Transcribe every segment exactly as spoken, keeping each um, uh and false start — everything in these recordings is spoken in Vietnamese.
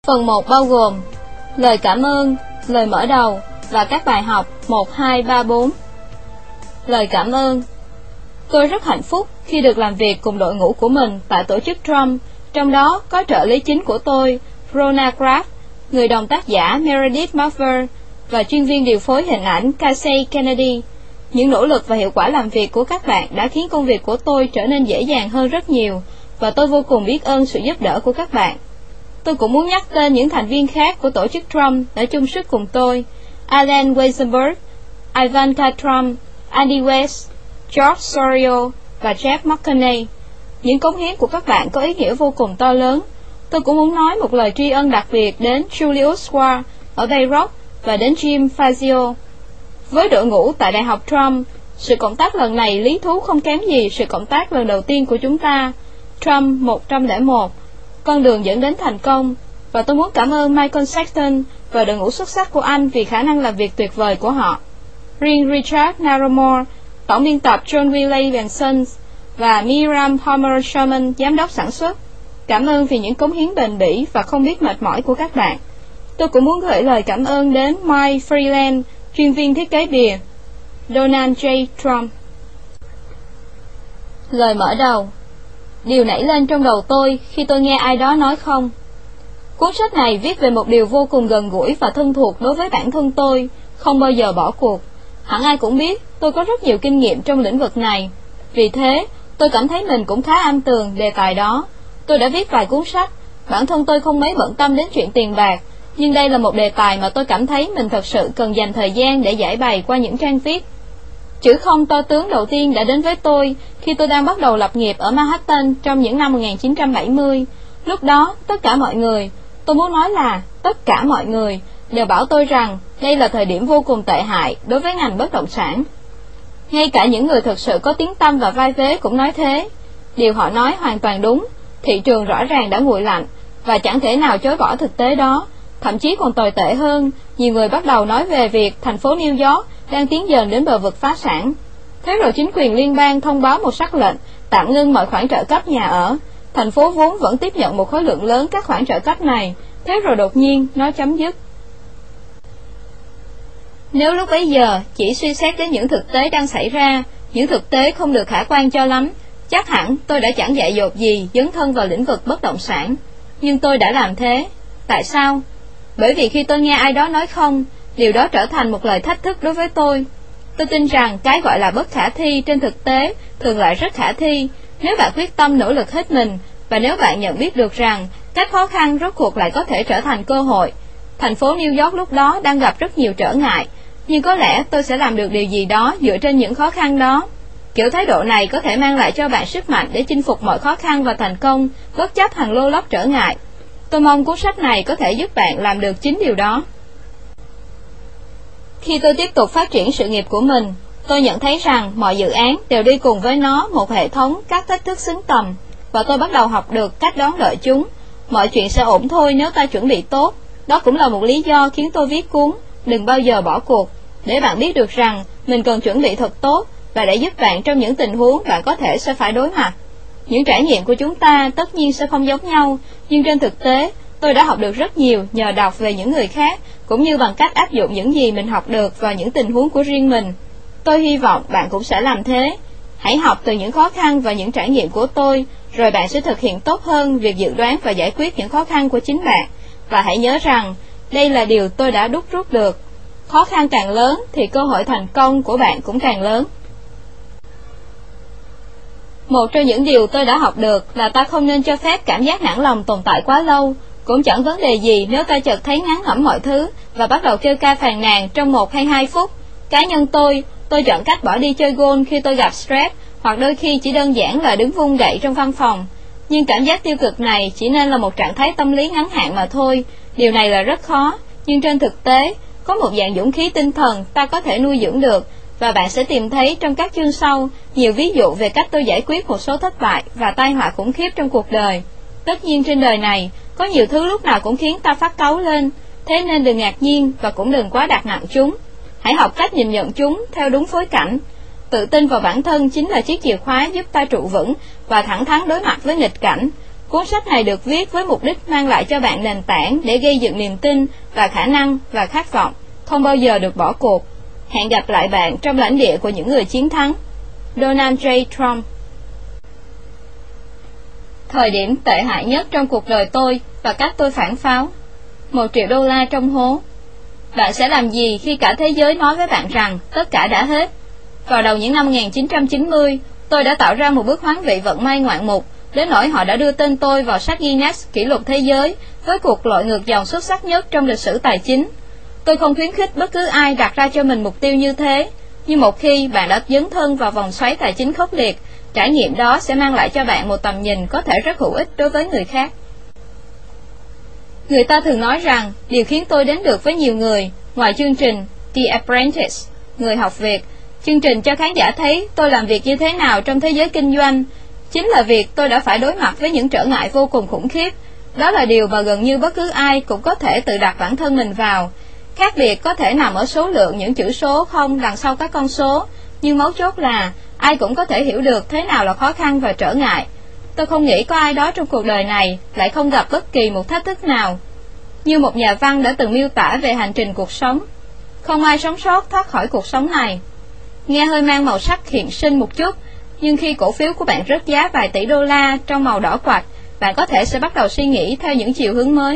Phần một bao gồm lời cảm ơn, lời mở đầu và các bài học một, hai, ba, bốn. Lời cảm ơn. Tôi rất hạnh phúc khi được làm việc cùng đội ngũ của mình tại tổ chức Trump, trong đó có trợ lý chính của tôi, Rona Kraft, người đồng tác giả Meredith Marver và chuyên viên điều phối hình ảnh Casey Kennedy. Những nỗ lực và hiệu quả làm việc của các bạn đã khiến công việc của tôi trở nên dễ dàng hơn rất nhiều, và tôi vô cùng biết ơn sự giúp đỡ của các bạn. Tôi cũng muốn nhắc tên những thành viên khác của tổ chức Trump đã chung sức cùng tôi: Alan Weisenberg, Ivanka Trump, Andy West, George Sorio và Jeff McCartney. Những cống hiến của các bạn có ý nghĩa vô cùng to lớn. Tôi cũng muốn nói một lời tri ân đặc biệt đến Julius Ward ở Beirut và đến Jim Fazio. Với đội ngũ tại Đại học Trump, sự cộng tác lần này lý thú không kém gì sự cộng tác lần đầu tiên của chúng ta, Trump một không không một, con đường dẫn đến thành công. Và tôi muốn cảm ơn Michael Sexton và đội ngũ xuất sắc của anh vì khả năng làm việc tuyệt vời của họ. Riêng Richard Narramore, tổng biên tập John Willey and Sons và Miriam Palmer Sherman, giám đốc sản xuất, cảm ơn vì những cống hiến bền bỉ và không biết mệt mỏi của các bạn. Tôi cũng muốn gửi lời cảm ơn đến Mike Freeland, chuyên viên thiết kế bìa, Donald J. Trump. Lời mở đầu. Điều nảy lên trong đầu tôi khi tôi nghe ai đó nói không. Cuốn sách này viết về một điều vô cùng gần gũi và thân thuộc đối với bản thân tôi, không bao giờ bỏ cuộc. Hẳn ai cũng biết tôi có rất nhiều kinh nghiệm trong lĩnh vực này. Vì thế, tôi cảm thấy mình cũng khá am tường đề tài đó. Tôi đã viết vài cuốn sách, bản thân tôi không mấy bận tâm đến chuyện tiền bạc, nhưng đây là một đề tài mà tôi cảm thấy mình thật sự cần dành thời gian để giải bày qua những trang viết. Chữ không to tướng đầu tiên đã đến với tôi khi tôi đang bắt đầu lập nghiệp ở Manhattan trong những năm một nghìn chín trăm bảy mươi. Lúc đó, tất cả mọi người, tôi muốn nói là tất cả mọi người, đều bảo tôi rằng đây là thời điểm vô cùng tệ hại đối với ngành bất động sản. Ngay cả những người thực sự có tiếng tăm và vai vế cũng nói thế. Điều họ nói hoàn toàn đúng, thị trường rõ ràng đã nguội lạnh, và chẳng thể nào chối bỏ thực tế đó. Thậm chí còn tồi tệ hơn, nhiều người bắt đầu nói về việc thành phố New York đang tiến dần đến bờ vực phá sản. Thế rồi chính quyền liên bang thông báo một sắc lệnh tạm ngưng mọi khoản trợ cấp nhà ở. Thành phố vốn vẫn tiếp nhận một khối lượng lớn các khoản trợ cấp này, thế rồi đột nhiên nó chấm dứt. Nếu lúc bấy giờ chỉ suy xét đến những thực tế đang xảy ra, những thực tế không được khả quan cho lắm, chắc hẳn tôi đã chẳng dại dột gì dấn thân vào lĩnh vực bất động sản. Nhưng tôi đã làm thế. Tại sao? Bởi vì khi tôi nghe ai đó nói không, điều đó trở thành một lời thách thức đối với tôi. Tôi tin rằng cái gọi là bất khả thi trên thực tế thường lại rất khả thi, nếu bạn quyết tâm nỗ lực hết mình, và nếu bạn nhận biết được rằng các khó khăn rốt cuộc lại có thể trở thành cơ hội. Thành phố New York lúc đó đang gặp rất nhiều trở ngại, nhưng có lẽ tôi sẽ làm được điều gì đó dựa trên những khó khăn đó. Kiểu thái độ này có thể mang lại cho bạn sức mạnh để chinh phục mọi khó khăn và thành công, bất chấp hàng lô lóc trở ngại. Tôi mong cuốn sách này có thể giúp bạn làm được chính điều đó. Khi tôi tiếp tục phát triển sự nghiệp của mình, tôi nhận thấy rằng mọi dự án đều đi cùng với nó một hệ thống các thách thức xứng tầm, và tôi bắt đầu học được cách đón đợi chúng. Mọi chuyện sẽ ổn thôi nếu ta chuẩn bị tốt. Đó cũng là một lý do khiến tôi viết cuốn Đừng bao giờ bỏ cuộc, để bạn biết được rằng mình cần chuẩn bị thật tốt, và để giúp bạn trong những tình huống bạn có thể sẽ phải đối mặt. Những trải nghiệm của chúng ta tất nhiên sẽ không giống nhau, nhưng trên thực tế, tôi đã học được rất nhiều nhờ đọc về những người khác, cũng như bằng cách áp dụng những gì mình học được vào những tình huống của riêng mình. Tôi hy vọng bạn cũng sẽ làm thế. Hãy học từ những khó khăn và những trải nghiệm của tôi, rồi bạn sẽ thực hiện tốt hơn việc dự đoán và giải quyết những khó khăn của chính bạn. Và hãy nhớ rằng, đây là điều tôi đã đúc rút được. Khó khăn càng lớn thì cơ hội thành công của bạn cũng càng lớn. Một trong những điều tôi đã học được là ta không nên cho phép cảm giác nản lòng tồn tại quá lâu. Cũng chẳng vấn đề gì nếu ta chợt thấy ngán ngẩm mọi thứ và bắt đầu kêu ca phàn nàn trong một hay hai phút. Cá nhân tôi, tôi chọn cách bỏ đi chơi golf khi tôi gặp stress, hoặc đôi khi chỉ đơn giản là đứng vung gậy trong văn phòng. Nhưng cảm giác tiêu cực này chỉ nên là một trạng thái tâm lý ngắn hạn mà thôi. Điều này là rất khó, nhưng trên thực tế, có một dạng dũng khí tinh thần ta có thể nuôi dưỡng được, và bạn sẽ tìm thấy trong các chương sau nhiều ví dụ về cách tôi giải quyết một số thất bại và tai họa khủng khiếp trong cuộc đời. Tất nhiên trên đời này, có nhiều thứ lúc nào cũng khiến ta phát cáu lên, thế nên đừng ngạc nhiên và cũng đừng quá đặt nặng chúng. Hãy học cách nhìn nhận chúng theo đúng phối cảnh. Tự tin vào bản thân chính là chiếc chìa khóa giúp ta trụ vững và thẳng thắn đối mặt với nghịch cảnh. Cuốn sách này được viết với mục đích mang lại cho bạn nền tảng để gây dựng niềm tin và khả năng và khát vọng không bao giờ được bỏ cuộc. Hẹn gặp lại bạn trong lãnh địa của những người chiến thắng. Donald J. Trump. Thời điểm tệ hại nhất trong cuộc đời tôi và cách tôi phản pháo. Một triệu đô la trong hố. Bạn sẽ làm gì khi cả thế giới nói với bạn rằng tất cả đã hết? Vào đầu những năm một nghìn chín trăm chín mươi, tôi đã tạo ra một bước hoán vị vận may ngoạn mục, đến nỗi họ đã đưa tên tôi vào sách Guinness kỷ lục thế giới với cuộc lội ngược dòng xuất sắc nhất trong lịch sử tài chính. Tôi không khuyến khích bất cứ ai đặt ra cho mình mục tiêu như thế, nhưng một khi bạn đã dấn thân vào vòng xoáy tài chính khốc liệt, trải nghiệm đó sẽ mang lại cho bạn một tầm nhìn có thể rất hữu ích đối với người khác. Người ta thường nói rằng điều khiến tôi đến được với nhiều người, ngoài chương trình The Apprentice, người học việc, chương trình cho khán giả thấy tôi làm việc như thế nào trong thế giới kinh doanh, chính là việc tôi đã phải đối mặt với những trở ngại vô cùng khủng khiếp. Đó là điều mà gần như bất cứ ai cũng có thể tự đặt bản thân mình vào. Khác biệt có thể nằm ở số lượng những chữ số không đằng sau các con số, nhưng mấu chốt là ai cũng có thể hiểu được thế nào là khó khăn và trở ngại. Tôi không nghĩ có ai đó trong cuộc đời này lại không gặp bất kỳ một thách thức nào. Như một nhà văn đã từng miêu tả về hành trình cuộc sống, không ai sống sót thoát khỏi cuộc sống này. Nghe hơi mang màu sắc hiện sinh một chút, nhưng khi cổ phiếu của bạn rớt giá vài tỷ đô la trong màu đỏ quạch, bạn có thể sẽ bắt đầu suy nghĩ theo những chiều hướng mới.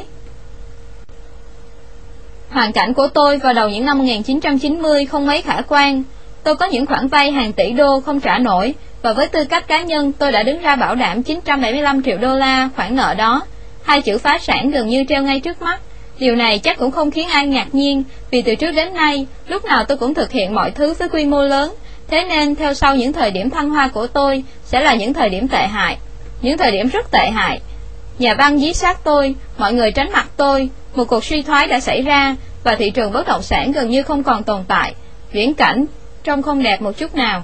Hoàn cảnh của tôi vào đầu những năm một nghìn chín trăm chín mươi không mấy khả quan. Tôi có những khoản vay hàng tỷ đô không trả nổi, và với tư cách cá nhân tôi đã đứng ra bảo đảm chín trăm bảy mươi lăm triệu đô la khoản nợ đó. Hai chữ phá sản gần như treo ngay trước mắt. Điều này chắc cũng không khiến ai ngạc nhiên, vì từ trước đến nay, lúc nào tôi cũng thực hiện mọi thứ với quy mô lớn. Thế nên theo sau những thời điểm thăng hoa của tôi sẽ là những thời điểm tệ hại. Những thời điểm rất tệ hại. Nhà văn dí sát tôi, mọi người tránh mặt tôi, một cuộc suy thoái đã xảy ra, và thị trường bất động sản gần như không còn tồn tại. Viễn cảnh trông không đẹp một chút nào.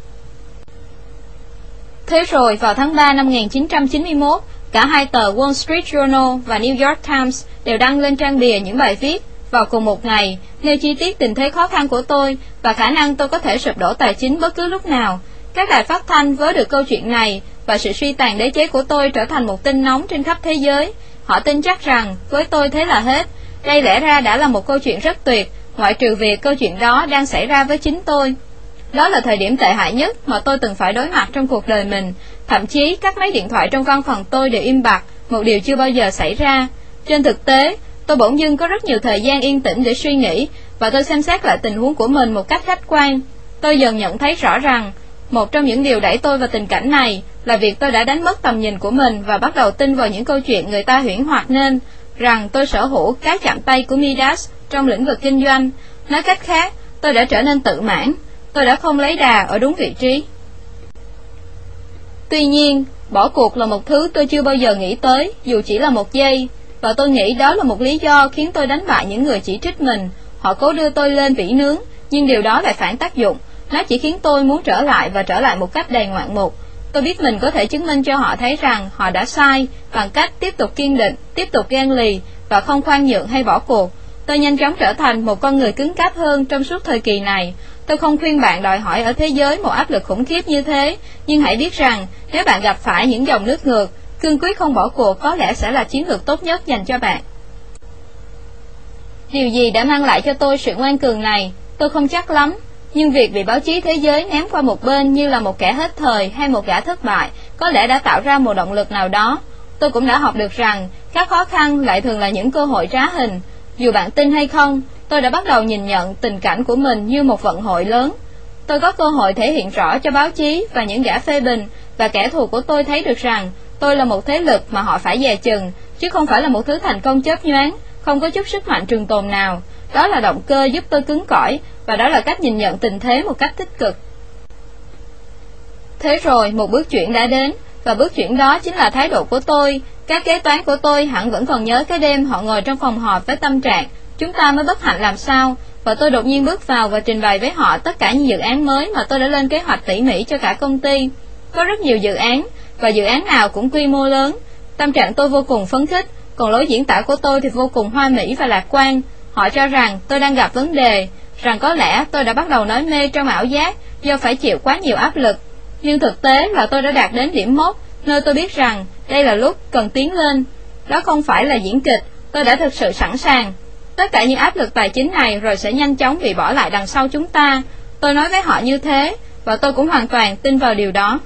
Thế rồi vào tháng ba năm một nghìn chín trăm chín mươi mốt, cả hai tờ Wall Street Journal và New York Times đều đăng lên trang bìa những bài viết vào cùng một ngày, nêu chi tiết tình thế khó khăn của tôi và khả năng tôi có thể sụp đổ tài chính bất cứ lúc nào. Các đài phát thanh vớ được câu chuyện này, và sự suy tàn đế chế của tôi trở thành một tin nóng trên khắp thế giới. Họ tin chắc rằng với tôi thế là hết. Đây lẽ ra đã là một câu chuyện rất tuyệt, ngoại trừ việc câu chuyện đó đang xảy ra với chính tôi. Đó là thời điểm tệ hại nhất mà tôi từng phải đối mặt trong cuộc đời mình. Thậm chí các máy điện thoại trong văn phòng tôi đều im bặt, một điều chưa bao giờ xảy ra. Trên thực tế, tôi bỗng dưng có rất nhiều thời gian yên tĩnh để suy nghĩ, và tôi xem xét lại tình huống của mình một cách khách quan. Tôi dần nhận thấy rõ rằng một trong những điều đẩy tôi vào tình cảnh này là việc tôi đã đánh mất tầm nhìn của mình và bắt đầu tin vào những câu chuyện người ta huyễn hoặc nên rằng tôi sở hữu cái chạm tay của Midas trong lĩnh vực kinh doanh. Nói cách khác, tôi đã trở nên tự mãn. Tôi đã không lấy đà ở đúng vị trí. Tuy nhiên, bỏ cuộc là một thứ tôi chưa bao giờ nghĩ tới, dù chỉ là một giây. Và tôi nghĩ đó là một lý do khiến tôi đánh bại những người chỉ trích mình. Họ cố đưa tôi lên vỉ nướng, nhưng điều đó lại phản tác dụng. Nó chỉ khiến tôi muốn trở lại và trở lại một cách đầy ngoạn mục. Tôi biết mình có thể chứng minh cho họ thấy rằng họ đã sai bằng cách tiếp tục kiên định, tiếp tục gan lì và không khoan nhượng hay bỏ cuộc. Tôi nhanh chóng trở thành một con người cứng cáp hơn trong suốt thời kỳ này. Tôi không khuyên bạn đòi hỏi ở thế giới một áp lực khủng khiếp như thế, nhưng hãy biết rằng nếu bạn gặp phải những dòng nước ngược, cương quyết không bỏ cuộc có lẽ sẽ là chiến lược tốt nhất dành cho bạn. Điều gì đã mang lại cho tôi sự ngoan cường này, tôi không chắc lắm. Nhưng việc bị báo chí thế giới ném qua một bên như là một kẻ hết thời hay một gã thất bại có lẽ đã tạo ra một động lực nào đó. Tôi cũng đã học được rằng các khó khăn lại thường là những cơ hội trá hình. Dù bạn tin hay không, tôi đã bắt đầu nhìn nhận tình cảnh của mình như một vận hội lớn. Tôi có cơ hội thể hiện rõ cho báo chí và những gã phê bình và kẻ thù của tôi thấy được rằng tôi là một thế lực mà họ phải dè chừng, chứ không phải là một thứ thành công chớp nhoáng, không có chút sức mạnh trường tồn nào. Đó là động cơ giúp tôi cứng cỏi, và đó là cách nhìn nhận tình thế một cách tích cực. Thế rồi một bước chuyển đã đến, và bước chuyển đó chính là thái độ của tôi. Các kế toán của tôi hẳn vẫn còn nhớ cái đêm họ ngồi trong phòng họp với tâm trạng chúng ta mới bất hạnh làm sao, và tôi đột nhiên bước vào và trình bày với họ tất cả những dự án mới mà tôi đã lên kế hoạch tỉ mỉ cho cả công ty. Có rất nhiều dự án, và dự án nào cũng quy mô lớn. Tâm trạng tôi vô cùng phấn khích, còn lối diễn tả của tôi thì vô cùng hoa mỹ và lạc quan. Họ cho rằng tôi đang gặp vấn đề, rằng có lẽ tôi đã bắt đầu nói mê trong ảo giác do phải chịu quá nhiều áp lực. Nhưng thực tế là tôi đã đạt đến điểm mốc, nơi tôi biết rằng đây là lúc cần tiến lên. Đó không phải là diễn kịch, tôi đã thực sự sẵn sàng. Tất cả những áp lực tài chính này rồi sẽ nhanh chóng bị bỏ lại đằng sau chúng ta. Tôi nói với họ như thế, và tôi cũng hoàn toàn tin vào điều đó.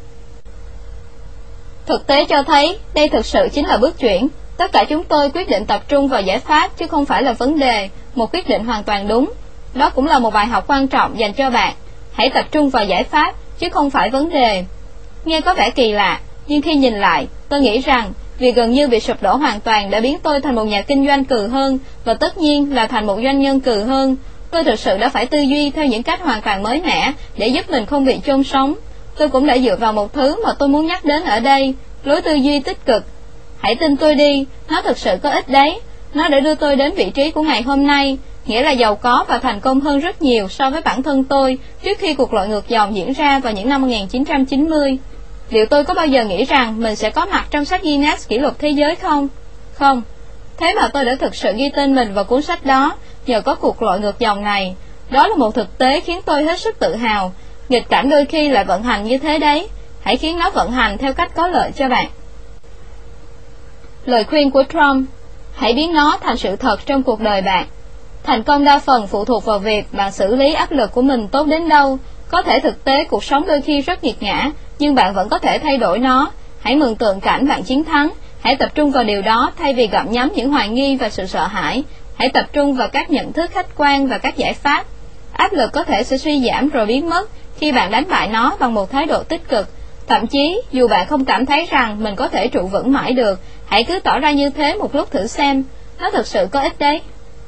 Thực tế cho thấy, đây thực sự chính là bước chuyển. Tất cả chúng tôi quyết định tập trung vào giải pháp chứ không phải là vấn đề, một quyết định hoàn toàn đúng. Đó cũng là một bài học quan trọng dành cho bạn. Hãy tập trung vào giải pháp chứ không phải vấn đề. Nghe có vẻ kỳ lạ, nhưng khi nhìn lại, tôi nghĩ rằng việc gần như bị sụp đổ hoàn toàn đã biến tôi thành một nhà kinh doanh cừ hơn, và tất nhiên là thành một doanh nhân cừ hơn. Tôi thực sự đã phải tư duy theo những cách hoàn toàn mới mẻ để giúp mình không bị chôn sống. Tôi cũng đã dựa vào một thứ mà tôi muốn nhắc đến ở đây, lối tư duy tích cực. Hãy tin tôi đi, nó thực sự có ích đấy. Nó đã đưa tôi đến vị trí của ngày hôm nay, nghĩa là giàu có và thành công hơn rất nhiều so với bản thân tôi trước khi cuộc lội ngược dòng diễn ra vào những năm một nghìn chín trăm chín mươi. Liệu tôi có bao giờ nghĩ rằng mình sẽ có mặt trong sách Guinness kỷ lục thế giới không? Không. Thế mà tôi đã thực sự ghi tên mình vào cuốn sách đó nhờ có cuộc lội ngược dòng này. Đó là một thực tế khiến tôi hết sức tự hào. Nghịch cảnh đôi khi lại vận hành như thế đấy. Hãy khiến nó vận hành theo cách có lợi cho bạn. Lời khuyên của Trump: hãy biến nó thành sự thật trong cuộc đời bạn. Thành công đa phần phụ thuộc vào việc bạn xử lý áp lực của mình tốt đến đâu. Có thể thực tế cuộc sống đôi khi rất nghiệt ngã, nhưng bạn vẫn có thể thay đổi nó. Hãy mường tượng cảnh bạn chiến thắng. Hãy tập trung vào điều đó thay vì gặm nhấm những hoài nghi và sự sợ hãi. Hãy tập trung vào các nhận thức khách quan và các giải pháp. Áp lực có thể sẽ suy giảm rồi biến mất khi bạn đánh bại nó bằng một thái độ tích cực. Thậm chí, dù bạn không cảm thấy rằng mình có thể trụ vững mãi được, hãy cứ tỏ ra như thế một lúc thử xem. Nó thực sự có ích đấy.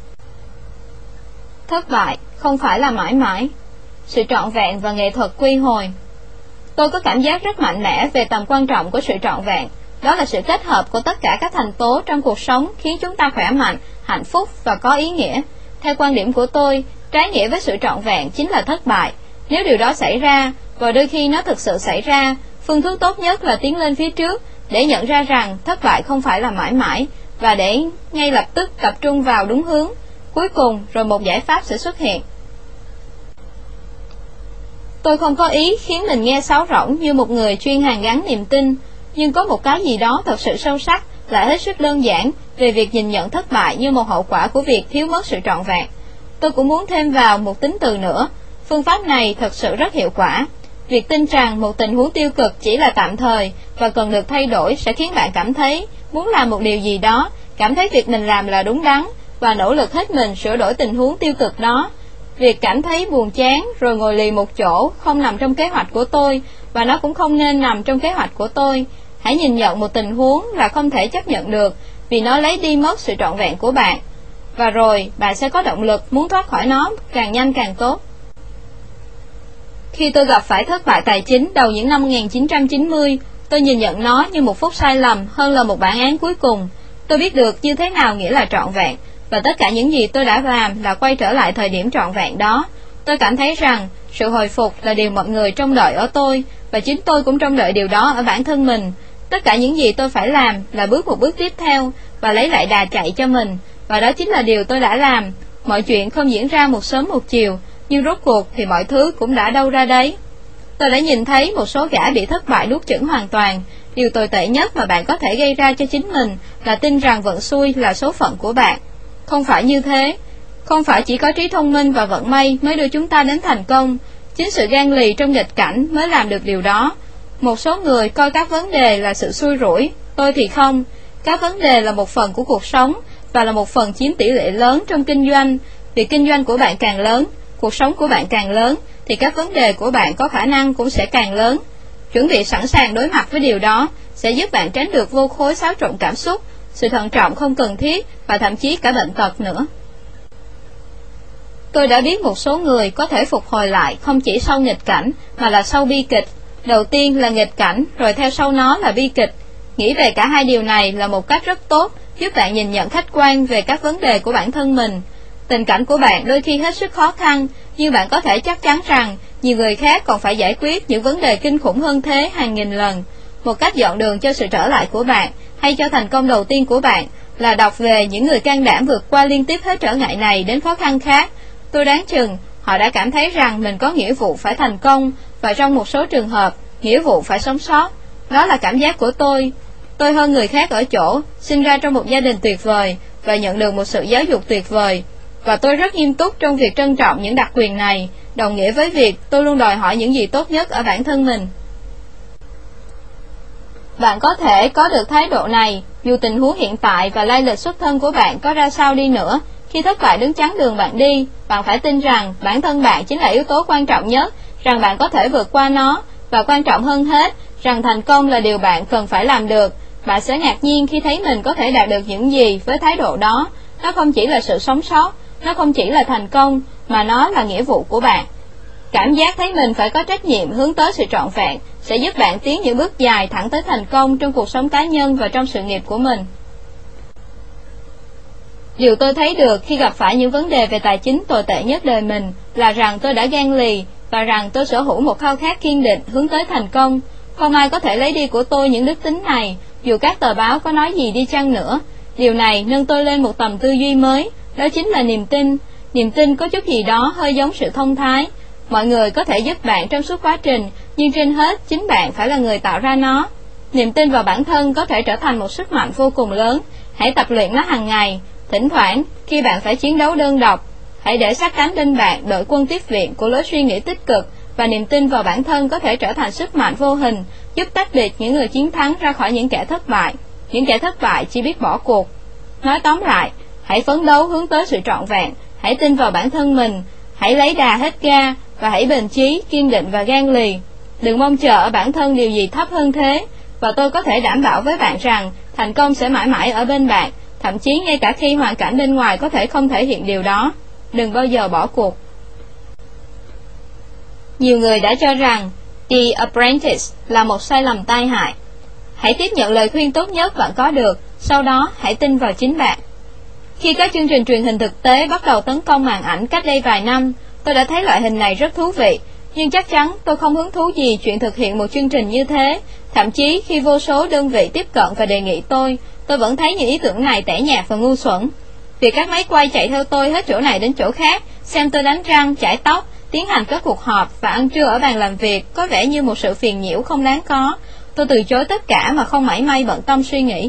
Thất bại không phải là mãi mãi. Sự trọn vẹn và nghệ thuật quy hồi. Tôi có cảm giác rất mạnh mẽ về tầm quan trọng của sự trọn vẹn. Đó là sự kết hợp của tất cả các thành tố trong cuộc sống khiến chúng ta khỏe mạnh, hạnh phúc và có ý nghĩa. Theo quan điểm của tôi, trái nghĩa với sự trọn vẹn chính là thất bại. Nếu điều đó xảy ra, và đôi khi nó thực sự xảy ra, phương thức tốt nhất là tiến lên phía trước để nhận ra rằng thất bại không phải là mãi mãi, và để ngay lập tức tập trung vào đúng hướng. Cuối cùng rồi một giải pháp sẽ xuất hiện. Tôi không có ý khiến mình nghe sáo rỗng như một người chuyên hàn gắn niềm tin, nhưng có một cái gì đó thật sự sâu sắc, lại hết sức đơn giản về việc nhìn nhận thất bại như một hậu quả của việc thiếu mất sự trọn vẹn. Tôi cũng muốn thêm vào một tính từ nữa. Phương pháp này thật sự rất hiệu quả. Việc tin rằng một tình huống tiêu cực chỉ là tạm thời và cần được thay đổi sẽ khiến bạn cảm thấy muốn làm một điều gì đó, cảm thấy việc mình làm là đúng đắn và nỗ lực hết mình sửa đổi tình huống tiêu cực đó. Việc cảm thấy buồn chán rồi ngồi lì một chỗ không nằm trong kế hoạch của tôi, và nó cũng không nên nằm trong kế hoạch của tôi. Hãy nhìn nhận một tình huống là không thể chấp nhận được vì nó lấy đi mất sự trọn vẹn của bạn, và rồi bạn sẽ có động lực muốn thoát khỏi nó càng nhanh càng tốt. Khi tôi gặp phải thất bại tài chính đầu những năm một nghìn chín trăm chín mươi, tôi nhìn nhận nó như một phút sai lầm hơn là một bản án cuối cùng. Tôi biết được như thế nào nghĩa là trọn vẹn, và tất cả những gì tôi đã làm là quay trở lại thời điểm trọn vẹn đó. Tôi cảm thấy rằng sự hồi phục là điều mọi người trông đợi ở tôi, và chính tôi cũng trông đợi điều đó ở bản thân mình. Tất cả những gì tôi phải làm là bước một bước tiếp theo và lấy lại đà chạy cho mình, và đó chính là điều tôi đã làm. Mọi chuyện không diễn ra một sớm một chiều, nhưng rốt cuộc thì mọi thứ cũng đã đâu ra đấy. Tôi đã nhìn thấy một số gã bị thất bại nuốt chửng hoàn toàn. Điều tồi tệ nhất mà bạn có thể gây ra cho chính mình là tin rằng vận xui là số phận của bạn. Không phải như thế. Không phải chỉ có trí thông minh và vận may mới đưa chúng ta đến thành công. Chính sự gan lì trong nghịch cảnh mới làm được điều đó. Một số người coi các vấn đề là sự xui rủi, tôi thì không. Các vấn đề là một phần của cuộc sống và là một phần chiếm tỷ lệ lớn trong kinh doanh. Việc kinh doanh của bạn càng lớn, cuộc sống của bạn càng lớn, thì các vấn đề của bạn có khả năng cũng sẽ càng lớn. Chuẩn bị sẵn sàng đối mặt với điều đó sẽ giúp bạn tránh được vô khối xáo trộn cảm xúc, sự thận trọng không cần thiết và thậm chí cả bệnh tật nữa. Tôi đã biết một số người có thể phục hồi lại không chỉ sau nghịch cảnh mà là sau bi kịch. Đầu tiên là nghịch cảnh, rồi theo sau nó là bi kịch. Nghĩ về cả hai điều này là một cách rất tốt, giúp bạn nhìn nhận khách quan về các vấn đề của bản thân mình. Tình cảnh của bạn đôi khi hết sức khó khăn, nhưng bạn có thể chắc chắn rằng nhiều người khác còn phải giải quyết những vấn đề kinh khủng hơn thế hàng nghìn lần. Một cách dọn đường cho sự trở lại của bạn, hay cho thành công đầu tiên của bạn, là đọc về những người can đảm vượt qua liên tiếp hết trở ngại này đến khó khăn khác. Tôi đoán chừng họ đã cảm thấy rằng mình có nghĩa vụ phải thành công, và trong một số trường hợp, nghĩa vụ phải sống sót. Đó là cảm giác của tôi. Tôi hơn người khác ở chỗ sinh ra trong một gia đình tuyệt vời và nhận được một sự giáo dục tuyệt vời, và tôi rất nghiêm túc trong việc trân trọng những đặc quyền này, đồng nghĩa với việc tôi luôn đòi hỏi những gì tốt nhất ở bản thân mình. Bạn có thể có được thái độ này dù tình huống hiện tại và lai lịch xuất thân của bạn có ra sao đi nữa. Khi thất bại đứng chắn đường bạn đi, bạn phải tin rằng bản thân bạn chính là yếu tố quan trọng nhất, rằng bạn có thể vượt qua nó, và quan trọng hơn hết, rằng thành công là điều bạn cần phải làm được. Bạn sẽ ngạc nhiên khi thấy mình có thể đạt được những gì với thái độ đó. Nó không chỉ là sự sống sót, nó không chỉ là thành công, mà nó là nghĩa vụ của bạn. Cảm giác thấy mình phải có trách nhiệm hướng tới sự trọn vẹn sẽ giúp bạn tiến những bước dài thẳng tới thành công trong cuộc sống cá nhân và trong sự nghiệp của mình. Điều tôi thấy được khi gặp phải những vấn đề về tài chính tồi tệ nhất đời mình là rằng tôi đã gan lì, và rằng tôi sở hữu một khao khát kiên định hướng tới thành công. Không ai có thể lấy đi của tôi những đức tính này, dù các tờ báo có nói gì đi chăng nữa. Điều này nâng tôi lên một tầm tư duy mới, đó chính là niềm tin. Niềm tin có chút gì đó hơi giống sự thông thái. Mọi người có thể giúp bạn trong suốt quá trình, nhưng trên hết chính bạn phải là người tạo ra nó. Niềm tin vào bản thân có thể trở thành một sức mạnh vô cùng lớn. Hãy tập luyện nó hàng ngày. Thỉnh thoảng, khi bạn phải chiến đấu đơn độc, hãy để sát cánh bên bạn đội quân tiếp viện của lối suy nghĩ tích cực, và niềm tin vào bản thân có thể trở thành sức mạnh vô hình, giúp tách biệt những người chiến thắng ra khỏi những kẻ thất bại. Những kẻ thất bại chỉ biết bỏ cuộc. Nói tóm lại, hãy phấn đấu hướng tới sự trọn vẹn, hãy tin vào bản thân mình, hãy lấy đà hết ga, và hãy bền chí, kiên định và gan lì. Đừng mong chờ ở bản thân điều gì thấp hơn thế, và tôi có thể đảm bảo với bạn rằng thành công sẽ mãi mãi ở bên bạn, thậm chí ngay cả khi hoàn cảnh bên ngoài có thể không thể hiện điều đó. Đừng bao giờ bỏ cuộc. Nhiều người đã cho rằng The Apprentice là một sai lầm tai hại. Hãy tiếp nhận lời khuyên tốt nhất bạn có được, sau đó hãy tin vào chính bạn. Khi các chương trình truyền hình thực tế bắt đầu tấn công màn ảnh cách đây vài năm, tôi đã thấy loại hình này rất thú vị, nhưng chắc chắn tôi không hứng thú gì chuyện thực hiện một chương trình như thế. Thậm chí khi vô số đơn vị tiếp cận và đề nghị tôi, tôi vẫn thấy những ý tưởng này tẻ nhạt và ngu xuẩn. Việc các máy quay chạy theo tôi hết chỗ này đến chỗ khác, xem tôi đánh răng, chải tóc, tiến hành các cuộc họp và ăn trưa ở bàn làm việc có vẻ như một sự phiền nhiễu không đáng có. Tôi từ chối tất cả mà không mảy may bận tâm suy nghĩ.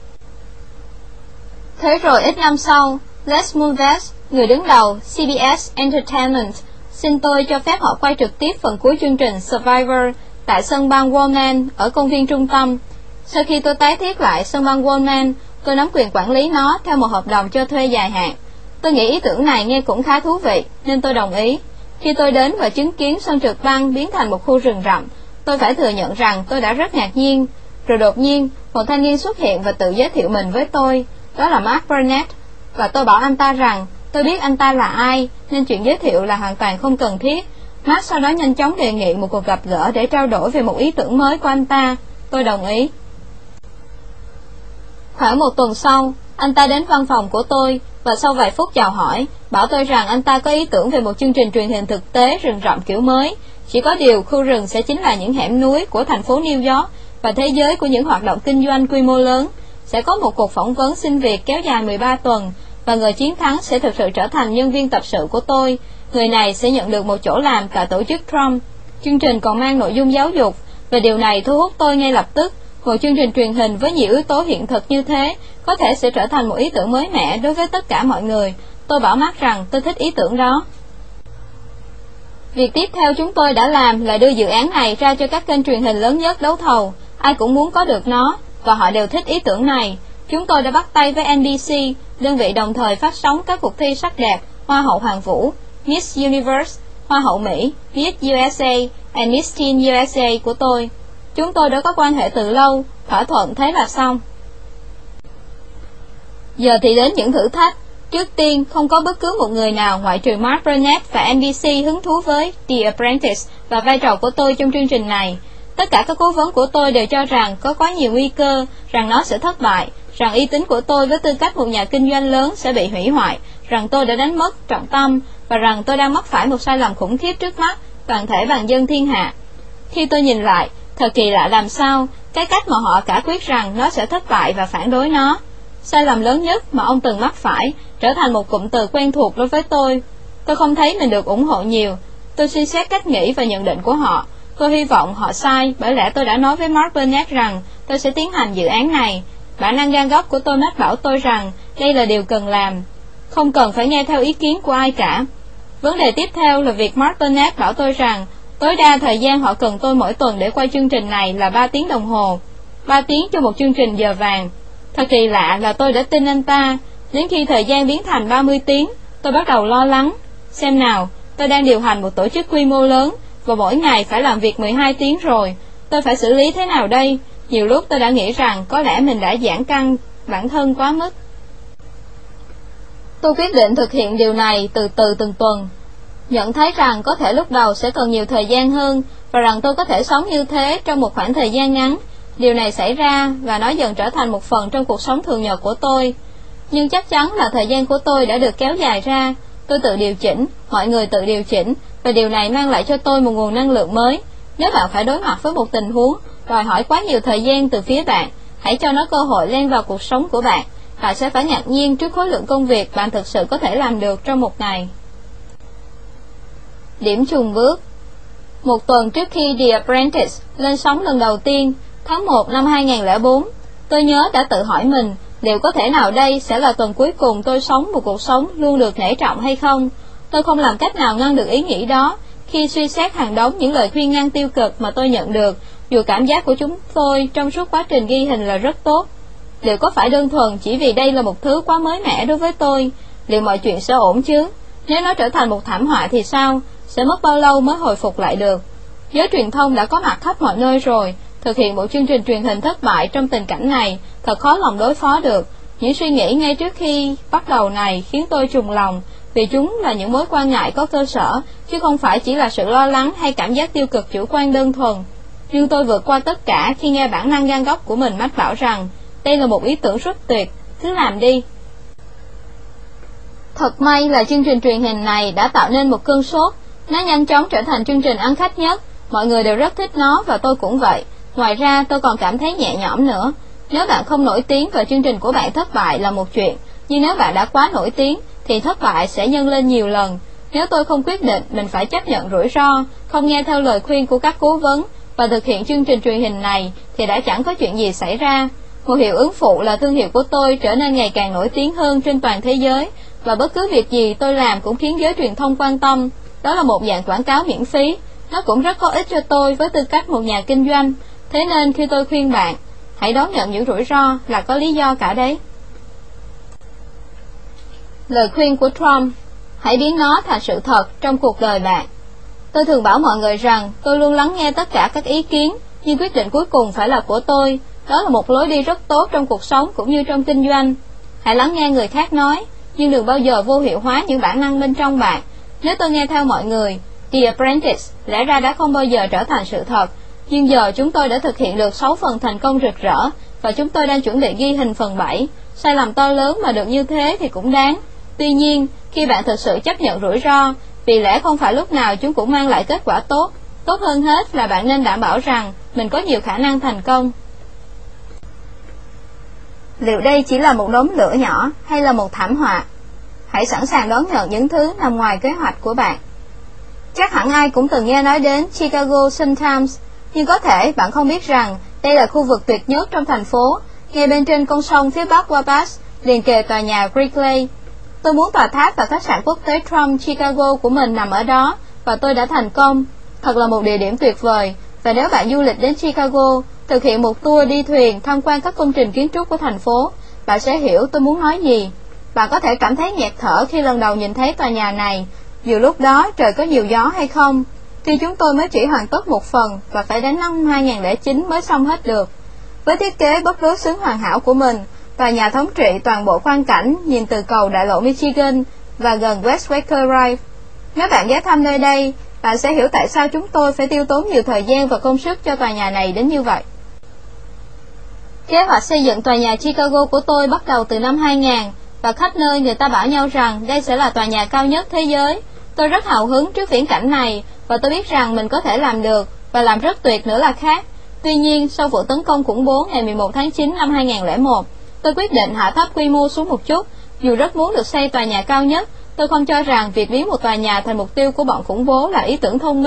Thế rồi ít năm sau, Les Moonves, người đứng đầu xê bê ét Entertainment, xin tôi cho phép họ quay trực tiếp phần cuối chương trình Survivor tại sân băng Wallman ở công viên trung tâm. Sau khi tôi tái thiết lại sân băng Wallman, tôi nắm quyền quản lý nó theo một hợp đồng cho thuê dài hạn. Tôi nghĩ ý tưởng này nghe cũng khá thú vị, nên tôi đồng ý. Khi tôi đến và chứng kiến sân trượt băng biến thành một khu rừng rậm, tôi phải thừa nhận rằng tôi đã rất ngạc nhiên. Rồi đột nhiên, một thanh niên xuất hiện và tự giới thiệu mình với tôi. Đó là Mark Burnett, và tôi bảo anh ta rằng tôi biết anh ta là ai, nên chuyện giới thiệu là hoàn toàn không cần thiết. Mark sau đó nhanh chóng đề nghị một cuộc gặp gỡ để trao đổi về một ý tưởng mới của anh ta. Tôi đồng ý. Khoảng một tuần sau, anh ta đến văn phòng của tôi, và sau vài phút chào hỏi, bảo tôi rằng anh ta có ý tưởng về một chương trình truyền hình thực tế rừng rậm kiểu mới. Chỉ có điều khu rừng sẽ chính là những hẻm núi của thành phố New York và thế giới của những hoạt động kinh doanh quy mô lớn. Sẽ có một cuộc phỏng vấn xin việc kéo dài mười ba tuần, và người chiến thắng sẽ thực sự trở thành nhân viên tập sự của tôi. Người này sẽ nhận được một chỗ làm tại tổ chức Trump. Chương trình còn mang nội dung giáo dục, và điều này thu hút tôi ngay lập tức. Một chương trình truyền hình với nhiều yếu tố hiện thực như thế có thể sẽ trở thành một ý tưởng mới mẻ đối với tất cả mọi người. Tôi bảo Mark rằng tôi thích ý tưởng đó. Việc tiếp theo chúng tôi đã làm là đưa dự án này ra cho các kênh truyền hình lớn nhất đấu thầu. Ai cũng muốn có được nó, và họ đều thích ý tưởng này. Chúng tôi đã bắt tay với en bê xê, đơn vị đồng thời phát sóng các cuộc thi sắc đẹp Hoa hậu Hoàng vũ, Miss Universe, Hoa hậu Mỹ, Miss u ét a and Miss Teen u ét a của tôi. Chúng tôi đã có quan hệ từ lâu, thỏa thuận thế là xong. Giờ thì đến những thử thách. Trước tiên, không có bất cứ một người nào ngoại trừ Mark Burnett và en bê xê hứng thú với The Apprentice và vai trò của tôi trong chương trình này. Tất cả các cố vấn của tôi đều cho rằng có quá nhiều nguy cơ, rằng nó sẽ thất bại, rằng uy tín của tôi với tư cách một nhà kinh doanh lớn sẽ bị hủy hoại, rằng tôi đã đánh mất trọng tâm, và rằng tôi đang mắc phải một sai lầm khủng khiếp trước mắt toàn thể bàn dân thiên hạ. Khi tôi nhìn lại, thật kỳ lạ làm sao, cái cách mà họ cả quyết rằng nó sẽ thất bại và phản đối nó. Sai lầm lớn nhất mà ông từng mắc phải trở thành một cụm từ quen thuộc đối với tôi. Tôi không thấy mình được ủng hộ nhiều. Tôi suy xét cách nghĩ và nhận định của họ. Tôi hy vọng họ sai, bởi lẽ tôi đã nói với Mark Burnett rằng tôi sẽ tiến hành dự án này. Bản năng gan góc của tôi mách bảo tôi rằng đây là điều cần làm, không cần phải nghe theo ý kiến của ai cả. Vấn đề tiếp theo là việc Mark Burnett bảo tôi rằng tối đa thời gian họ cần tôi mỗi tuần để quay chương trình này là ba tiếng đồng hồ. ba tiếng cho một chương trình giờ vàng. Thật kỳ lạ là tôi đã tin anh ta. Đến khi thời gian biến thành ba mươi tiếng, tôi bắt đầu lo lắng. Xem nào, tôi đang điều hành một tổ chức quy mô lớn và mỗi ngày phải làm việc mười hai tiếng rồi. Tôi phải xử lý thế nào đây? Nhiều lúc tôi đã nghĩ rằng có lẽ mình đã giãn căng bản thân quá mức. Tôi quyết định thực hiện điều này từ từ từng tuần, nhận thấy rằng có thể lúc đầu sẽ cần nhiều thời gian hơn và rằng tôi có thể sống như thế trong một khoảng thời gian ngắn. Điều này xảy ra và nó dần trở thành một phần trong cuộc sống thường nhật của tôi. Nhưng chắc chắn là thời gian của tôi đã được kéo dài ra. Tôi tự điều chỉnh, mọi người tự điều chỉnh, và điều này mang lại cho tôi một nguồn năng lượng mới. Nếu bạn phải đối mặt với một tình huống đòi hỏi quá nhiều thời gian từ phía bạn, hãy cho nó cơ hội len vào cuộc sống của bạn. Bạn sẽ phải ngạc nhiên trước khối lượng công việc bạn thực sự có thể làm được trong một ngày. Điểm chùng bước. Một tuần trước khi The Apprentice lên sóng lần đầu tiên, tháng một năm hai nghìn lẻ bốn, tôi nhớ đã tự hỏi mình, liệu có thể nào đây sẽ là tuần cuối cùng tôi sống một cuộc sống luôn được nể trọng hay không? Tôi không làm cách nào ngăn được ý nghĩ đó khi suy xét hàng đống những lời khuyên ngăn tiêu cực mà tôi nhận được, dù cảm giác của chúng tôi trong suốt quá trình ghi hình là rất tốt. Liệu có phải đơn thuần chỉ vì đây là một thứ quá mới mẻ đối với tôi? Liệu mọi chuyện sẽ ổn chứ? Nếu nó trở thành một thảm họa thì sao? Sẽ mất bao lâu mới hồi phục lại được? Giới truyền thông đã có mặt khắp mọi nơi rồi. Thực hiện một chương trình truyền hình thất bại trong tình cảnh này thật khó lòng đối phó được. Những suy nghĩ ngay trước khi bắt đầu này khiến tôi trùng lòng, vì chúng là những mối quan ngại có cơ sở, chứ không phải chỉ là sự lo lắng hay cảm giác tiêu cực chủ quan đơn thuần. Nhưng tôi vượt qua tất cả khi nghe bản năng gan góc của mình mách bảo rằng đây là một ý tưởng rất tuyệt, cứ làm đi. Thật may là chương trình truyền hình này đã tạo nên một cơn sốt. Nó nhanh chóng trở thành chương trình ăn khách nhất. Mọi người đều rất thích nó và tôi cũng vậy. Ngoài ra tôi còn cảm thấy nhẹ nhõm nữa. Nếu bạn không nổi tiếng và chương trình của bạn thất bại là một chuyện, nhưng nếu bạn đã quá nổi tiếng thì thất bại sẽ nhân lên nhiều lần. Nếu tôi không quyết định mình phải chấp nhận rủi ro, không nghe theo lời khuyên của các cố vấn và thực hiện chương trình truyền hình này thì đã chẳng có chuyện gì xảy ra. Một hiệu ứng phụ là thương hiệu của tôi trở nên ngày càng nổi tiếng hơn trên toàn thế giới, và bất cứ việc gì tôi làm cũng khiến giới truyền thông quan tâm. Đó là một dạng quảng cáo miễn phí. Nó cũng rất có ích cho tôi với tư cách một nhà kinh doanh. Thế nên khi tôi khuyên bạn hãy đón nhận những rủi ro là có lý do cả đấy. Lời khuyên của Trump: hãy biến nó thành sự thật trong cuộc đời bạn. Tôi thường bảo mọi người rằng tôi luôn lắng nghe tất cả các ý kiến, nhưng quyết định cuối cùng phải là của tôi. Đó là một lối đi rất tốt trong cuộc sống cũng như trong kinh doanh. Hãy lắng nghe người khác nói, nhưng đừng bao giờ vô hiệu hóa những bản năng bên trong bạn. Nếu tôi nghe theo mọi người, The Apprentice lẽ ra đã không bao giờ trở thành sự thật. Nhưng giờ chúng tôi đã thực hiện được sáu phần thành công rực rỡ, và chúng tôi đang chuẩn bị ghi hình phần bảy. Sai lầm to lớn mà được như thế thì cũng đáng. Tuy nhiên, khi bạn thực sự chấp nhận rủi ro, vì lẽ không phải lúc nào chúng cũng mang lại kết quả tốt, tốt hơn hết là bạn nên đảm bảo rằng mình có nhiều khả năng thành công. Liệu đây chỉ là một đốm lửa nhỏ hay là một thảm họa? Hãy sẵn sàng đón nhận những thứ nằm ngoài kế hoạch của bạn. Chắc hẳn ai cũng từng nghe nói đến Chicago Sun-Times, nhưng có thể bạn không biết rằng đây là khu vực tuyệt nhất trong thành phố, ngay bên trên con sông phía bắc Wabash, liền kề tòa nhà Wrigley. Tôi muốn tòa tháp và khách sạn quốc tế Trump Chicago của mình nằm ở đó, và tôi đã thành công. Thật là một địa điểm tuyệt vời, và nếu bạn du lịch đến Chicago, thực hiện một tour đi thuyền tham quan các công trình kiến trúc của thành phố, bạn sẽ hiểu tôi muốn nói gì. Bạn có thể cảm thấy nghẹt thở khi lần đầu nhìn thấy tòa nhà này, dù lúc đó trời có nhiều gió hay không. Khi chúng tôi mới chỉ hoàn tất một phần và phải đến năm hai nghìn lẻ chín mới xong hết được. Với thiết kế bất đối xứng hoàn hảo của mình, tòa nhà thống trị toàn bộ quang cảnh nhìn từ cầu đại lộ Michigan và gần West Wacker Drive. Nếu bạn ghé thăm nơi đây, bạn sẽ hiểu tại sao chúng tôi phải tiêu tốn nhiều thời gian và công sức cho tòa nhà này đến như vậy. Kế hoạch xây dựng tòa nhà Chicago của tôi bắt đầu từ năm hai nghìn, và khắp nơi người ta bảo nhau rằng đây sẽ là tòa nhà cao nhất thế giới. Tôi rất hào hứng trước viễn cảnh này, và tôi biết rằng mình có thể làm được, và làm rất tuyệt nữa là khác. Tuy nhiên, sau vụ tấn công khủng bố ngày mười một tháng chín năm hai nghìn lẻ một, tôi quyết định hạ thấp quy mô xuống một chút. Dù rất muốn được xây tòa nhà cao nhất, tôi không cho rằng việc biến một tòa nhà thành mục tiêu của bọn khủng bố là ý tưởng thông minh,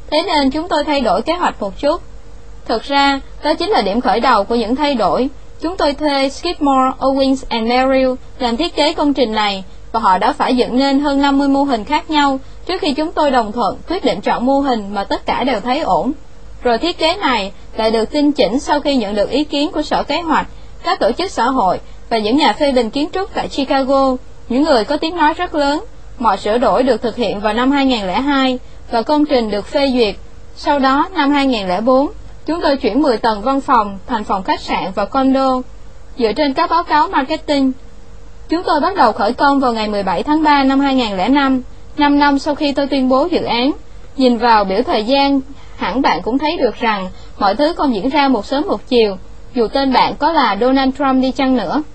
thế nên chúng tôi thay đổi kế hoạch một chút. Thực ra, đó chính là điểm khởi đầu của những thay đổi. Chúng tôi thuê Skidmore, Owings and Merrill làm thiết kế công trình này, và họ đã phải dựng nên hơn năm mươi mô hình khác nhau trước khi chúng tôi đồng thuận quyết định chọn mô hình mà tất cả đều thấy ổn. Rồi thiết kế này lại được tinh chỉnh sau khi nhận được ý kiến của Sở Kế hoạch, các tổ chức xã hội và những nhà phê bình kiến trúc tại Chicago, những người có tiếng nói rất lớn. Mọi sửa đổi được thực hiện vào năm hai nghìn không trăm lẻ hai và công trình được phê duyệt. Sau đó, năm hai nghìn không trăm lẻ bốn, chúng tôi chuyển mười tầng văn phòng thành phòng khách sạn và condo. Dựa trên các báo cáo marketing, chúng tôi bắt đầu khởi công vào ngày mười bảy tháng ba năm hai nghìn không trăm lẻ năm, năm năm sau khi tôi tuyên bố dự án. Nhìn vào biểu thời gian, hẳn bạn cũng thấy được rằng mọi thứ không diễn ra một sớm một chiều, dù tên bạn có là Donald Trump đi chăng nữa.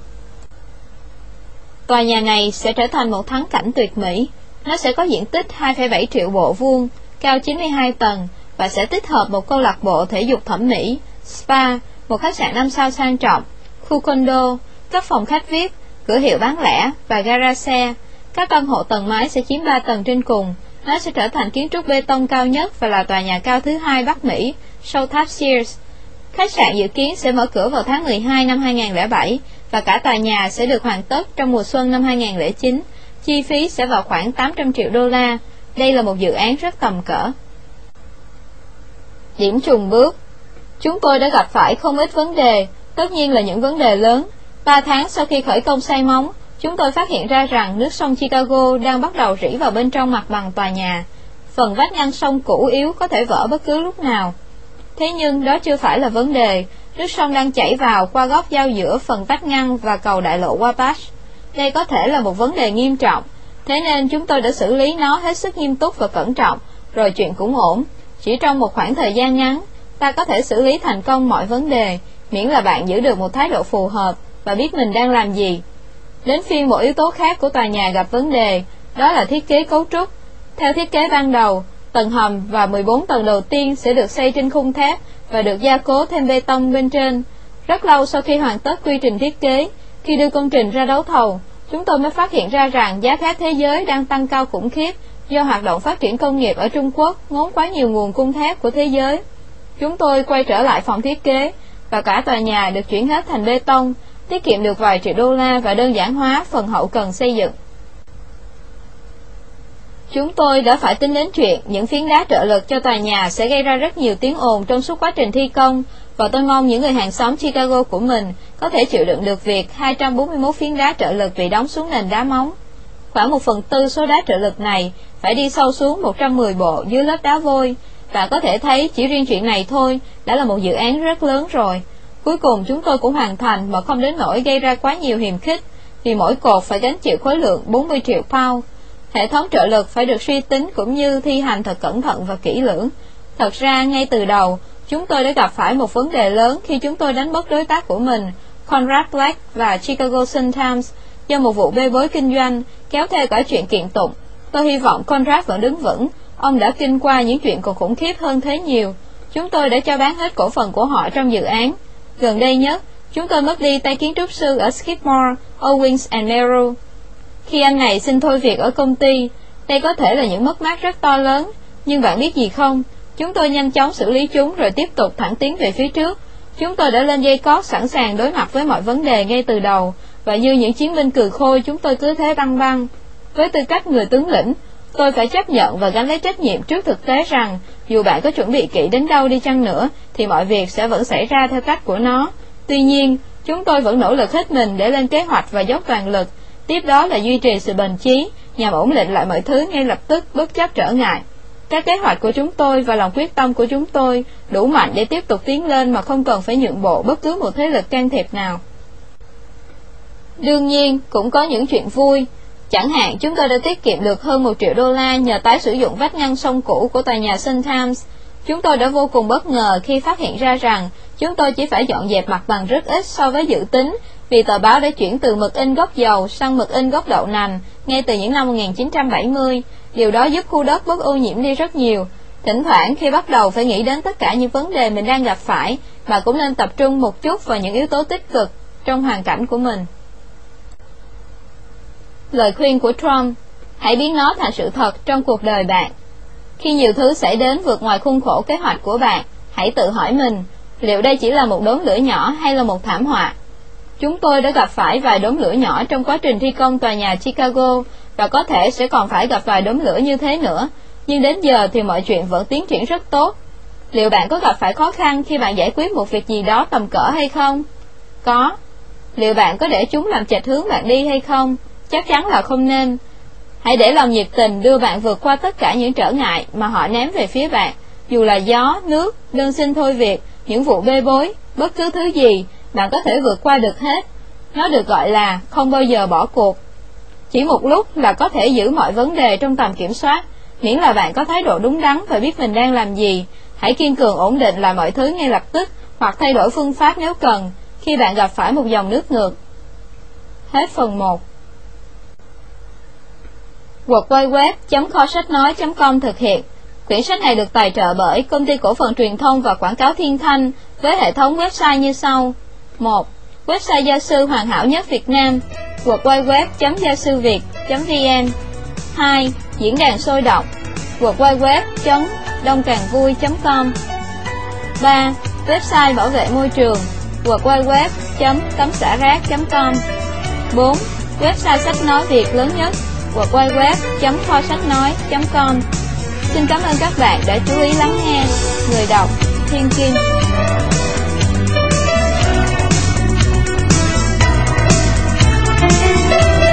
Tòa nhà này sẽ trở thành một thắng cảnh tuyệt mỹ. Nó sẽ có diện tích hai phẩy bảy triệu bộ vuông, cao chín mươi hai tầng và sẽ tích hợp một câu lạc bộ thể dục thẩm mỹ, spa, một khách sạn năm sao sang trọng, khu condo, các phòng khách vi ai pi, cửa hiệu bán lẻ và gara xe. Các căn hộ tầng mái sẽ chiếm ba tầng trên cùng. Nó sẽ trở thành kiến trúc bê tông cao nhất và là tòa nhà cao thứ hai Bắc Mỹ, sau tháp Sears. Khách sạn dự kiến sẽ mở cửa vào tháng mười hai năm hai nghìn không trăm lẻ bảy và cả tòa nhà sẽ được hoàn tất trong mùa xuân năm hai nghìn không trăm lẻ chín. Chi phí sẽ vào khoảng tám trăm triệu đô la. Đây là một dự án rất tầm cỡ. Điểm trùng bước. Chúng tôi đã gặp phải không ít vấn đề, tất nhiên là những vấn đề lớn. Ba tháng sau khi khởi công xây móng, chúng tôi phát hiện ra rằng nước sông Chicago đang bắt đầu rỉ vào bên trong mặt bằng tòa nhà. Phần vách ngăn sông cũ yếu có thể vỡ bất cứ lúc nào. Thế nhưng đó chưa phải là vấn đề. Nước sông đang chảy vào qua góc giao giữa phần vách ngăn và cầu đại lộ Wabash. Đây có thể là một vấn đề nghiêm trọng, thế nên chúng tôi đã xử lý nó hết sức nghiêm túc và cẩn trọng, rồi chuyện cũng ổn. Chỉ trong một khoảng thời gian ngắn, ta có thể xử lý thành công mọi vấn đề, miễn là bạn giữ được một thái độ phù hợp và biết mình đang làm gì. Đến phiên một yếu tố khác của tòa nhà gặp vấn đề, đó là thiết kế cấu trúc. Theo thiết kế ban đầu, tầng hầm và mười bốn tầng đầu tiên sẽ được xây trên khung thép và được gia cố thêm bê tông bên trên. Rất lâu sau khi hoàn tất quy trình thiết kế, khi đưa công trình ra đấu thầu, chúng tôi mới phát hiện ra rằng giá thép thế giới đang tăng cao khủng khiếp do hoạt động phát triển công nghiệp ở Trung Quốc ngốn quá nhiều nguồn cung thép của thế giới. Chúng tôi quay trở lại phòng thiết kế và cả tòa nhà được chuyển hết thành bê tông, tiết kiệm được vài triệu đô la và đơn giản hóa phần hậu cần xây dựng. Chúng tôi đã phải tính đến chuyện những phiến đá trợ lực cho tòa nhà sẽ gây ra rất nhiều tiếng ồn trong suốt quá trình thi công, và tôi mong những người hàng xóm Chicago của mình có thể chịu đựng được việc hai trăm bốn mươi mốt phiến đá trợ lực bị đóng xuống nền đá móng. Khoảng một phần tư số đá trợ lực này phải đi sâu xuống một trăm mười bộ dưới lớp đá vôi, và có thể thấy chỉ riêng chuyện này thôi đã là một dự án rất lớn rồi. Cuối cùng chúng tôi cũng hoàn thành mà không đến nỗi gây ra quá nhiều hiềm khích, vì mỗi cột phải gánh chịu khối lượng bốn mươi triệu pound. Hệ thống trợ lực phải được suy tính cũng như thi hành thật cẩn thận và kỹ lưỡng. Thật ra ngay từ đầu, chúng tôi đã gặp phải một vấn đề lớn khi chúng tôi đánh mất đối tác của mình, Conrad Black và Chicago Sun-Times, do một vụ bê bối kinh doanh, kéo theo cả chuyện kiện tụng. Tôi hy vọng Conrad vẫn đứng vững, ông đã kinh qua những chuyện còn khủng khiếp hơn thế nhiều. Chúng tôi đã cho bán hết cổ phần của họ trong dự án. Gần đây nhất, chúng tôi mất đi tay kiến trúc sư ở Skidmore, Owings and Merrill. Khi anh này xin thôi việc ở công ty, đây có thể là những mất mát rất to lớn, nhưng bạn biết gì không? Chúng tôi nhanh chóng xử lý chúng rồi tiếp tục thẳng tiến về phía trước. Chúng tôi đã lên dây cót sẵn sàng đối mặt với mọi vấn đề ngay từ đầu, và như những chiến binh cừ khôi chúng tôi cứ thế băng băng. Với tư cách người tướng lĩnh, tôi phải chấp nhận và gánh lấy trách nhiệm trước thực tế rằng dù bạn có chuẩn bị kỹ đến đâu đi chăng nữa thì mọi việc sẽ vẫn xảy ra theo cách của nó. Tuy nhiên, chúng tôi vẫn nỗ lực hết mình để lên kế hoạch và dốc toàn lực. Tiếp đó là duy trì sự bền chí nhằm ổn định lại mọi thứ ngay lập tức bất chấp trở ngại. Các kế hoạch của chúng tôi và lòng quyết tâm của chúng tôi đủ mạnh để tiếp tục tiến lên mà không cần phải nhượng bộ bất cứ một thế lực can thiệp nào. Đương nhiên, cũng có những chuyện vui. Chẳng hạn, chúng tôi đã tiết kiệm được hơn một triệu đô la nhờ tái sử dụng vách ngăn sông cũ của tòa nhà Sun-Times. Chúng tôi đã vô cùng bất ngờ khi phát hiện ra rằng chúng tôi chỉ phải dọn dẹp mặt bằng rất ít so với dự tính, vì tờ báo đã chuyển từ mực in gốc dầu sang mực in gốc đậu nành ngay từ những năm một nghìn chín trăm bảy mươi. Điều đó giúp khu đất bớt ô nhiễm đi rất nhiều. Thỉnh thoảng khi bắt đầu phải nghĩ đến tất cả những vấn đề mình đang gặp phải, mà cũng nên tập trung một chút vào những yếu tố tích cực trong hoàn cảnh của mình. Lời khuyên của Trump: hãy biến nó thành sự thật trong cuộc đời bạn. Khi nhiều thứ xảy đến vượt ngoài khuôn khổ kế hoạch của bạn, hãy tự hỏi mình, liệu đây chỉ là một đốm lửa nhỏ hay là một thảm họa? Chúng tôi đã gặp phải vài đốm lửa nhỏ trong quá trình thi công tòa nhà Chicago, và có thể sẽ còn phải gặp vài đốm lửa như thế nữa, nhưng đến giờ thì mọi chuyện vẫn tiến triển rất tốt. Liệu bạn có gặp phải khó khăn khi bạn giải quyết một việc gì đó tầm cỡ hay không? Có. Liệu bạn có để chúng làm chệch hướng bạn đi hay không? Chắc chắn là không nên. Hãy để lòng nhiệt tình đưa bạn vượt qua tất cả những trở ngại mà họ ném về phía bạn, dù là gió, nước, đơn xin thôi việc, những vụ bê bối, bất cứ thứ gì, bạn có thể vượt qua được hết. Nó được gọi là không bao giờ bỏ cuộc. Chỉ một lúc là có thể giữ mọi vấn đề trong tầm kiểm soát, miễn là bạn có thái độ đúng đắn và biết mình đang làm gì. Hãy kiên cường ổn định lại mọi thứ ngay lập tức, hoặc thay đổi phương pháp nếu cần, khi bạn gặp phải một dòng nước ngược. Hết phần một. w w w chấm kho sách nói chấm com thực hiện. Quyển sách này được tài trợ bởi Công ty Cổ phần Truyền thông và Quảng cáo Thiên Thanh với hệ thống website như sau. một. Website gia sư hoàn hảo nhất Việt Nam, w w w chấm gia sư việt chấm v n. hai. Diễn đàn sôi động, w w w chấm đông càng vui chấm com. ba. Website bảo vệ môi trường, w w w chấm cấm xả rác chấm com. bốn. Website sách nói Việt lớn nhất, w w w chấm kho sách nói chấm com. Xin cảm ơn các bạn đã chú ý lắng nghe. Người đọc Thiên Kim.